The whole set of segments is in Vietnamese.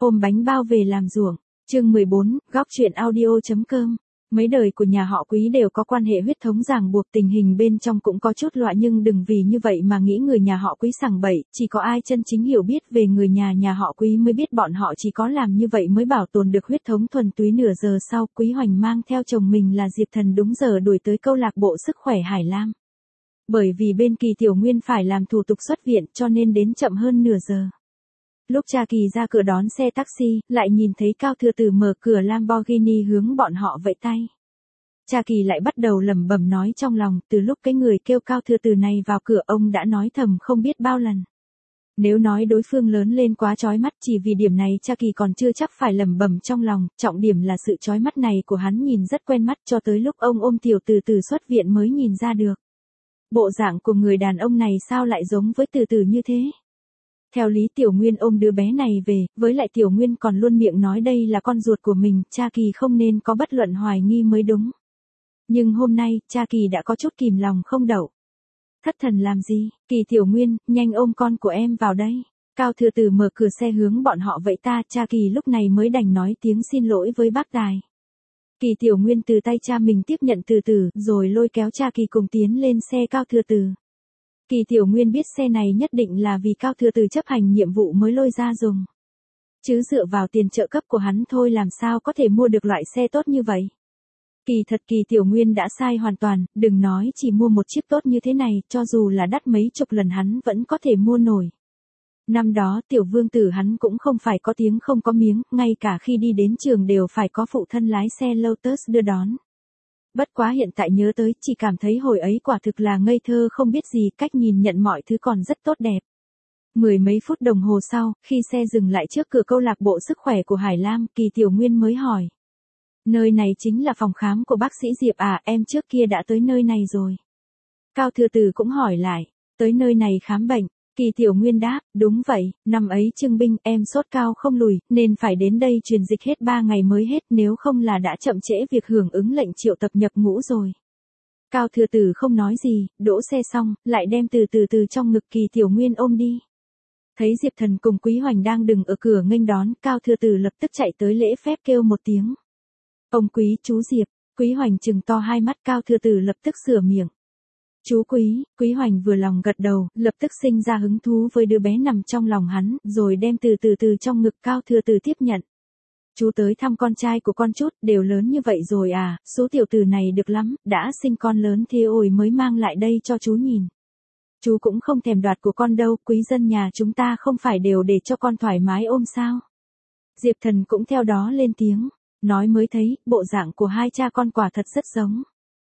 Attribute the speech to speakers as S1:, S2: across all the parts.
S1: Hôm bánh bao về làm ruộng. Chương 14, góc truyện audio.com. Mấy đời của nhà họ Quý đều có quan hệ huyết thống ràng buộc, tình hình bên trong cũng có chút loạn, nhưng đừng vì như vậy mà nghĩ người nhà họ Quý sằng bậy, chỉ có ai chân chính hiểu biết về người nhà họ Quý mới biết bọn họ chỉ có làm như vậy mới bảo tồn được huyết thống thuần túy. Nửa giờ sau, Quý Hoành mang theo chồng mình là Diệp Thần đúng giờ đuổi tới câu lạc bộ sức khỏe Hải Lam. Bởi vì bên Kỳ Tiểu Nguyên phải làm thủ tục xuất viện cho nên đến chậm hơn nửa giờ. Lúc cha Kỳ ra cửa đón xe taxi, lại nhìn thấy Cao Thừa Tử mở cửa Lamborghini hướng bọn họ vẫy tay. Cha Kỳ lại bắt đầu lẩm bẩm nói trong lòng, từ lúc cái người kêu Cao Thừa Tử này vào cửa ông đã nói thầm không biết bao lần. Nếu nói đối phương lớn lên quá chói mắt, chỉ vì điểm này cha Kỳ còn chưa chắc phải lẩm bẩm trong lòng, trọng điểm là sự chói mắt này của hắn nhìn rất quen mắt, cho tới lúc ông ôm Tiểu Từ Từ xuất viện mới nhìn ra được. Bộ dạng của người đàn ông này sao lại giống với Từ Từ như thế? Theo lý Tiểu Nguyên ôm đứa bé này về, với lại Tiểu Nguyên còn luôn miệng nói đây là con ruột của mình, cha Kỳ không nên có bất luận hoài nghi mới đúng. Nhưng hôm nay, cha Kỳ đã có chút kìm lòng không đậu. Thất thần làm gì, Kỳ Tiểu Nguyên, nhanh ôm con của em vào đây. Cao Thừa Tử mở cửa xe hướng bọn họ vẫy ta, cha Kỳ lúc này mới đành nói tiếng xin lỗi với bác tài. Kỳ Tiểu Nguyên từ tay cha mình tiếp nhận Từ Từ, rồi lôi kéo cha Kỳ cùng tiến lên xe Cao Thừa Tử. Kỳ Tiểu Nguyên biết xe này nhất định là vì Cao Thừa Tử chấp hành nhiệm vụ mới lôi ra dùng. Chứ dựa vào tiền trợ cấp của hắn thôi làm sao có thể mua được loại xe tốt như vậy. Kỳ thật Kỳ Tiểu Nguyên đã sai hoàn toàn, đừng nói chỉ mua một chiếc tốt như thế này, cho dù là đắt mấy chục lần hắn vẫn có thể mua nổi. Năm đó Tiểu Vương Tử hắn cũng không phải có tiếng không có miếng, ngay cả khi đi đến trường đều phải có phụ thân lái xe Lotus đưa đón. Bất quá hiện tại nhớ tới, chỉ cảm thấy hồi ấy quả thực là ngây thơ không biết gì, cách nhìn nhận mọi thứ còn rất tốt đẹp. Mười mấy phút đồng hồ sau, khi xe dừng lại trước cửa câu lạc bộ sức khỏe của Hải Lam, Kỳ Tiểu Nguyên mới hỏi. Nơi này chính là phòng khám của bác sĩ Diệp à, em trước kia đã tới nơi này rồi. Cao Thừa Tử cũng hỏi lại, tới nơi này khám bệnh. Kỳ Tiểu Nguyên đáp, đúng vậy, năm ấy Trương Binh em sốt cao không lùi, nên phải đến đây truyền dịch hết 3 ngày mới hết, nếu không là đã chậm trễ việc hưởng ứng lệnh triệu tập nhập ngũ rồi. Cao Thừa Tử không nói gì, đỗ xe xong, lại đem Từ Từ trong ngực Kỳ Tiểu Nguyên ôm đi. Thấy Diệp Thần cùng Quý Hoành đang đứng ở cửa nghênh đón, Cao Thừa Tử lập tức chạy tới lễ phép kêu một tiếng. Ông Quý, chú Diệp. Quý Hoành trừng to hai mắt, Cao Thừa Tử lập tức sửa miệng. Chú Quý. Quý Hoành vừa lòng gật đầu, lập tức sinh ra hứng thú với đứa bé nằm trong lòng hắn, rồi đem Từ Từ trong ngực Cao Thừa Tử tiếp nhận. Chú tới thăm con trai của con chút, đều lớn như vậy rồi à, số tiểu tử này được lắm, đã sinh con lớn thế ôi mới mang lại đây cho chú nhìn. Chú cũng không thèm đoạt của con đâu, quý dân nhà chúng ta không phải đều để cho con thoải mái ôm sao. Diệp Thần cũng theo đó lên tiếng, nói mới thấy, bộ dạng của hai cha con quả thật rất giống.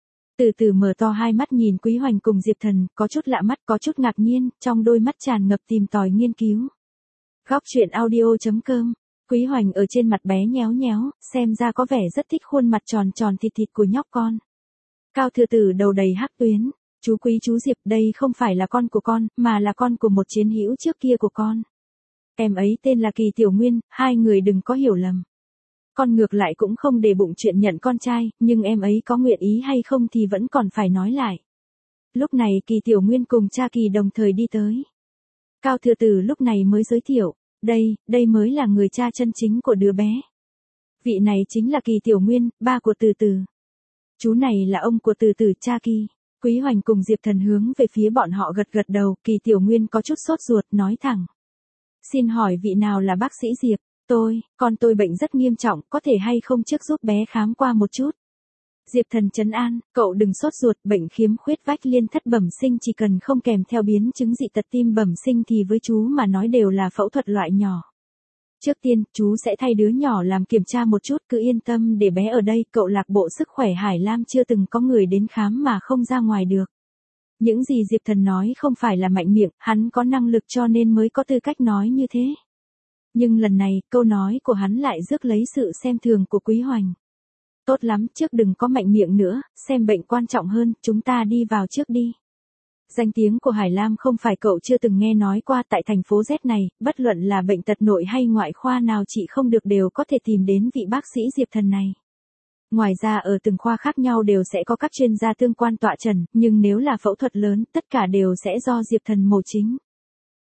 S1: Từ từ mở to hai mắt nhìn Quý Hoành cùng Diệp Thần, có chút lạ mắt, có chút ngạc nhiên, trong đôi mắt tràn ngập tìm tòi nghiên cứu. Góc truyện audio.com. Quý Hoành ở trên mặt bé nhéo nhéo, xem ra có vẻ rất thích khuôn mặt tròn tròn thịt thịt của nhóc con. Cao Thừa Tử đầu đầy hắc tuyến, chú Quý chú Diệp, đây không phải là con của con, mà là con của một chiến hữu trước kia của con. Em ấy tên là Kỳ Tiểu Nguyên, hai người đừng có hiểu lầm. Con ngược lại cũng không để bụng chuyện nhận con trai, nhưng em ấy có nguyện ý hay không thì vẫn còn phải nói lại. Lúc này Kỳ Tiểu Nguyên cùng cha Kỳ đồng thời đi tới. Cao Thừa Tử lúc này mới giới thiệu, đây mới là người cha chân chính của đứa bé. Vị này chính là Kỳ Tiểu Nguyên, ba của Từ Từ. Chú này là ông của Từ Từ, cha Kỳ. Quý Hoành cùng Diệp Thần hướng về phía bọn họ gật gật đầu, Kỳ Tiểu Nguyên có chút sốt ruột, nói thẳng. Xin hỏi vị nào là bác sĩ Diệp? Con tôi bệnh rất nghiêm trọng, có thể hay không trước giúp bé khám qua một chút. Diệp Thần trấn an, cậu đừng sốt ruột, bệnh khiếm khuyết vách liên thất bẩm sinh chỉ cần không kèm theo biến chứng dị tật tim bẩm sinh thì với chú mà nói đều là phẫu thuật loại nhỏ. Trước tiên, chú sẽ thay đứa nhỏ làm kiểm tra một chút, cứ yên tâm để bé ở đây, cậu lạc bộ sức khỏe Hải Lam chưa từng có người đến khám mà không ra ngoài được. Những gì Diệp Thần nói không phải là mạnh miệng, hắn có năng lực cho nên mới có tư cách nói như thế. Nhưng lần này, câu nói của hắn lại rước lấy sự xem thường của Quý Hoành. Tốt lắm, trước đừng có mạnh miệng nữa, xem bệnh quan trọng hơn, chúng ta đi vào trước đi. Danh tiếng của Hải Lam không phải cậu chưa từng nghe nói qua, tại thành phố Z này, bất luận là bệnh tật nội hay ngoại khoa nào trị không được đều có thể tìm đến vị bác sĩ Diệp Thần này. Ngoài ra ở từng khoa khác nhau đều sẽ có các chuyên gia tương quan tọa chẩn, nhưng nếu là phẫu thuật lớn, tất cả đều sẽ do Diệp Thần mổ chính.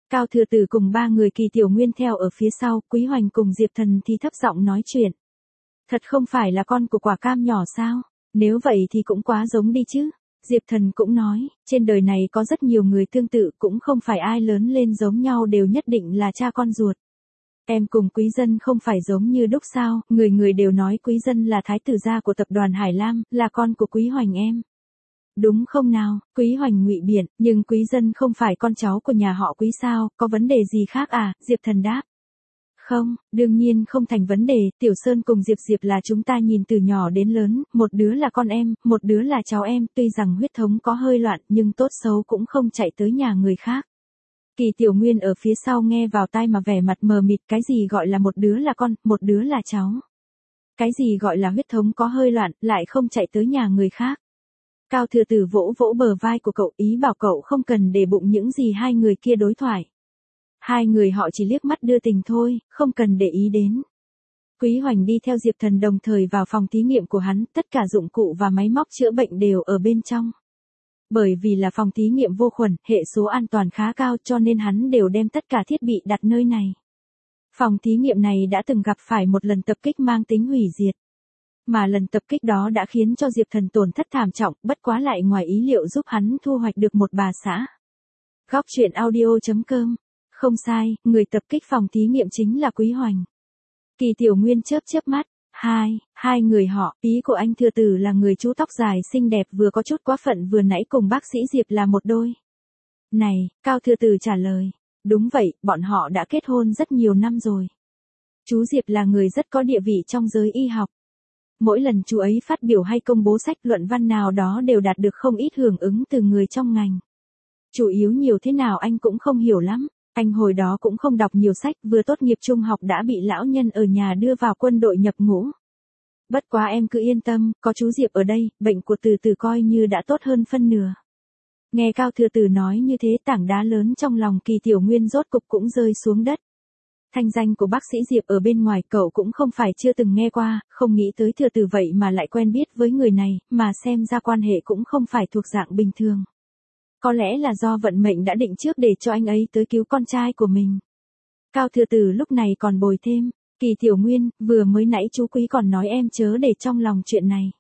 S1: Cao Thừa Tử cùng 3 người Kỳ Tiểu Nguyên theo ở phía sau, Quý Hoành cùng Diệp Thần thì thấp giọng nói chuyện. Thật không phải là con của quả cam nhỏ sao? Nếu vậy thì cũng quá giống đi chứ. Diệp Thần cũng nói, trên đời này có rất nhiều người tương tự, cũng không phải ai lớn lên giống nhau đều nhất định là cha con ruột. Em cùng Quý Dân không phải giống như đúc sao, người người đều nói Quý Dân là thái tử gia của tập đoàn Hải Lam, là con của Quý Hoành em. Đúng không nào? Quý Hoành ngụy biện, nhưng Quý Dân không phải con cháu của nhà họ Quý sao, có vấn đề gì khác à? Diệp Thần đáp. Không, đương nhiên không thành vấn đề, Tiểu Sơn cùng Diệp Diệp là chúng ta nhìn từ nhỏ đến lớn, một đứa là con em, một đứa là cháu em, tuy rằng huyết thống có hơi loạn nhưng tốt xấu cũng không chạy tới nhà người khác. Kỳ Tiểu Nguyên ở phía sau nghe vào tai mà vẻ mặt mờ mịt, cái gì gọi là một đứa là con, một đứa là cháu. Cái gì gọi là huyết thống có hơi loạn, lại không chạy tới nhà người khác. Cao Thừa Tử vỗ vỗ bờ vai của cậu, ý bảo cậu không cần để bụng những gì hai người kia đối thoại. Hai người họ chỉ liếc mắt đưa tình thôi, không cần để ý đến. Quý Hoành đi theo Diệp Thần đồng thời vào phòng thí nghiệm của hắn, tất cả dụng cụ và máy móc chữa bệnh đều ở bên trong. Bởi vì là phòng thí nghiệm vô khuẩn, hệ số an toàn khá cao cho nên hắn đều đem tất cả thiết bị đặt nơi này. Phòng thí nghiệm này đã từng gặp phải một lần tập kích mang tính hủy diệt. Mà lần tập kích đó đã khiến cho Diệp Thần tổn thất thảm trọng, bất quá lại ngoài ý liệu giúp hắn thu hoạch được một bà xã. Góc truyện audio.com. Không sai, người tập kích phòng thí nghiệm chính là Quý Hoành. Kỳ Tiểu Nguyên chớp chớp mắt. Hai người họ, ý của anh Thừa Tử là người chú tóc dài xinh đẹp vừa có chút quá phận vừa nãy cùng bác sĩ Diệp là một đôi. Này, Cao Thừa Tử trả lời. Đúng vậy, bọn họ đã kết hôn rất nhiều năm rồi. Chú Diệp là người rất có địa vị trong giới y học. Mỗi lần chú ấy phát biểu hay công bố sách luận văn nào đó đều đạt được không ít hưởng ứng từ người trong ngành. Chủ yếu nhiều thế nào anh cũng không hiểu lắm. Anh hồi đó cũng không đọc nhiều sách, vừa tốt nghiệp trung học đã bị lão nhân ở nhà đưa vào quân đội nhập ngũ. Bất quá em cứ yên tâm, có chú Diệp ở đây, bệnh của Từ Từ coi như đã tốt hơn phân nửa. Nghe Cao Thừa Tử nói như thế, tảng đá lớn trong lòng Kỳ Tiểu Nguyên rốt cục cũng rơi xuống đất. Thanh danh của bác sĩ Diệp ở bên ngoài cậu cũng không phải chưa từng nghe qua, không nghĩ tới Thừa Tử vậy mà lại quen biết với người này, mà xem ra quan hệ cũng không phải thuộc dạng bình thường. Có lẽ là do vận mệnh đã định trước để cho anh ấy tới cứu con trai của mình. Cao Thừa Tử lúc này còn bồi thêm, Kỳ Tiểu Nguyên, vừa mới nãy chú Quý còn nói em chớ để trong lòng chuyện này.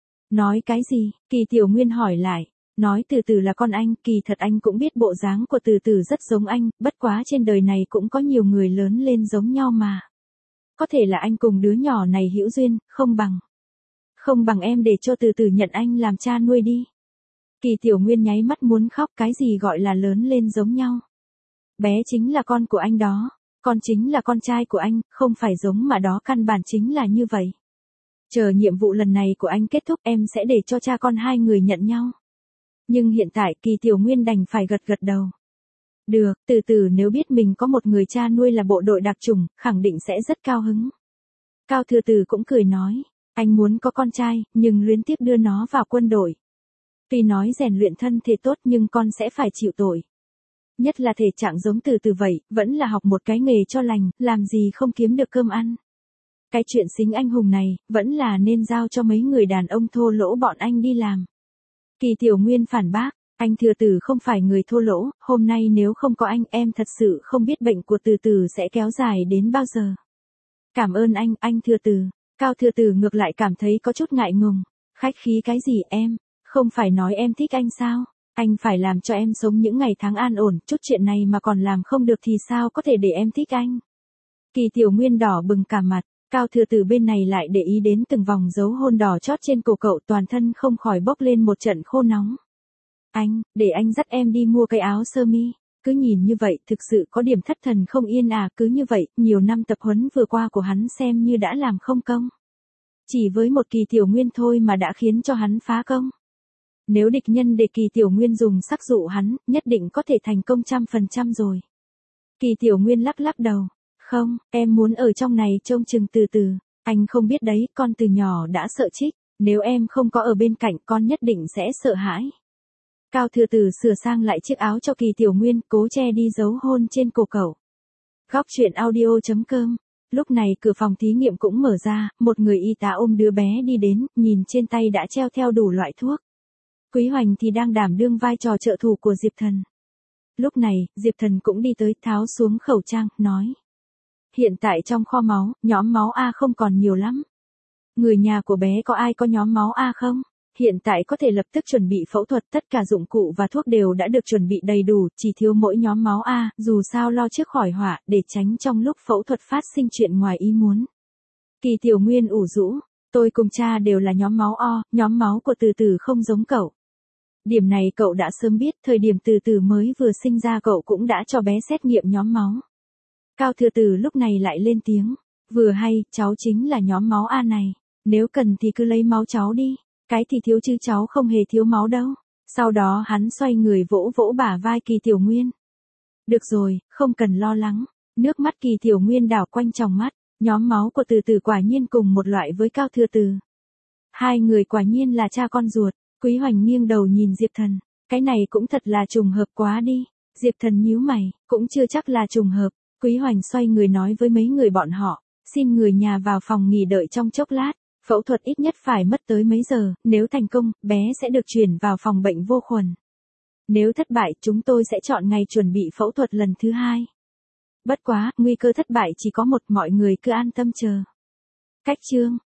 S1: Nói cái gì? Kỳ Tiểu Nguyên hỏi lại. Nói Từ Từ là con anh, kỳ thật anh cũng biết bộ dáng của Từ Từ rất giống anh, bất quá trên đời này cũng có nhiều người lớn lên giống nhau mà. Có thể là anh cùng đứa nhỏ này hữu duyên, không bằng em để cho Từ Từ nhận anh làm cha nuôi đi. Kỳ Tiểu Nguyên nháy mắt muốn khóc, cái gì gọi là lớn lên giống nhau. Bé chính là con của anh đó, con chính là con trai của anh, không phải giống mà đó, căn bản chính là như vậy. Chờ nhiệm vụ lần này của anh kết thúc em sẽ để cho cha con hai người nhận nhau. Nhưng hiện tại Kỳ Tiểu Nguyên đành phải gật gật đầu. Được, Từ Từ nếu biết mình có một người cha nuôi là bộ đội đặc chủng, khẳng định sẽ rất cao hứng. Cao Thừa Tử cũng cười nói, anh muốn có con trai, nhưng luyến tiếc đưa nó vào quân đội. Tuy nói rèn luyện thân thể tốt nhưng con sẽ phải chịu tội. Nhất là thể trạng giống Từ Từ vậy, vẫn là học một cái nghề cho lành, làm gì không kiếm được cơm ăn. Cái chuyện xính anh hùng này, vẫn là nên giao cho mấy người đàn ông thô lỗ bọn anh đi làm. Kỳ Tiểu Nguyên phản bác, anh Thừa Tử không phải người thô lỗ, hôm nay nếu không có anh em thật sự không biết bệnh của Từ Từ sẽ kéo dài đến bao giờ. Cảm ơn anh Thừa Tử. Cao Thừa Tử ngược lại cảm thấy có chút ngại ngùng. Khách khí cái gì em, không phải nói em thích anh sao, anh phải làm cho em sống những ngày tháng an ổn, chút chuyện này mà còn làm không được thì sao có thể để em thích anh. Kỳ Tiểu Nguyên đỏ bừng cả mặt. Cao Thừa Tử bên này lại để ý đến từng vòng dấu hôn đỏ chót trên cổ cậu, toàn thân không khỏi bốc lên một trận khô nóng. Anh, để anh dắt em đi mua cái áo sơ mi. Cứ nhìn như vậy thực sự có điểm thất thần không yên à, cứ như vậy, nhiều năm tập huấn vừa qua của hắn xem như đã làm không công. Chỉ với một Kỳ Tiểu Nguyên thôi mà đã khiến cho hắn phá công. Nếu địch nhân để Kỳ Tiểu Nguyên dùng sắc dụ hắn, nhất định có thể thành công 100% rồi. Kỳ Tiểu Nguyên lắc lắc đầu. Không, em muốn ở trong này trông chừng Từ Từ. Anh không biết đấy, con từ nhỏ đã sợ trích. Nếu em không có ở bên cạnh con nhất định sẽ sợ hãi. Cao Thừa Tử sửa sang lại chiếc áo cho Kỳ Tiểu Nguyên, cố che đi dấu hôn trên cổ cậu. Góc truyện audio.com. Lúc này cửa phòng thí nghiệm cũng mở ra, một người y tá ôm đứa bé đi đến, nhìn trên tay đã treo theo đủ loại thuốc. Quý Hoành thì đang đảm đương vai trò trợ thủ của Diệp Thần. Lúc này, Diệp Thần cũng đi tới tháo xuống khẩu trang, nói. Hiện tại trong kho máu, nhóm máu A không còn nhiều lắm. Người nhà của bé có ai có nhóm máu A không? Hiện tại có thể lập tức chuẩn bị phẫu thuật, tất cả dụng cụ và thuốc đều đã được chuẩn bị đầy đủ, chỉ thiếu mỗi nhóm máu A, dù sao lo trước khỏi họa, để tránh trong lúc phẫu thuật phát sinh chuyện ngoài ý muốn. Kỳ Tiểu Nguyên ủ rũ, tôi cùng cha đều là nhóm máu O, nhóm máu của Từ Từ không giống cậu. Điểm này cậu đã sớm biết, thời điểm Từ Từ mới vừa sinh ra cậu cũng đã cho bé xét nghiệm nhóm máu. Cao Thừa Tử lúc này lại lên tiếng, vừa hay, cháu chính là nhóm máu A này, nếu cần thì cứ lấy máu cháu đi, cái thì thiếu chứ cháu không hề thiếu máu đâu. Sau đó hắn xoay người vỗ vỗ bả vai Kỳ Tiểu Nguyên. Được rồi, không cần lo lắng, nước mắt Kỳ Tiểu Nguyên đảo quanh tròng mắt, nhóm máu của Từ Từ quả nhiên cùng một loại với Cao Thừa Tử. Hai người quả nhiên là cha con ruột. Quý Hoành nghiêng đầu nhìn Diệp Thần, cái này cũng thật là trùng hợp quá đi. Diệp Thần nhíu mày, cũng chưa chắc là trùng hợp. Quý Hoành xoay người nói với mấy người bọn họ, xin người nhà vào phòng nghỉ đợi trong chốc lát, phẫu thuật ít nhất phải mất tới mấy giờ, nếu thành công, bé sẽ được chuyển vào phòng bệnh vô khuẩn. Nếu thất bại, chúng tôi sẽ chọn ngày chuẩn bị phẫu thuật lần thứ 2. Bất quá, nguy cơ thất bại chỉ có một, mọi người cứ an tâm chờ. Cách chương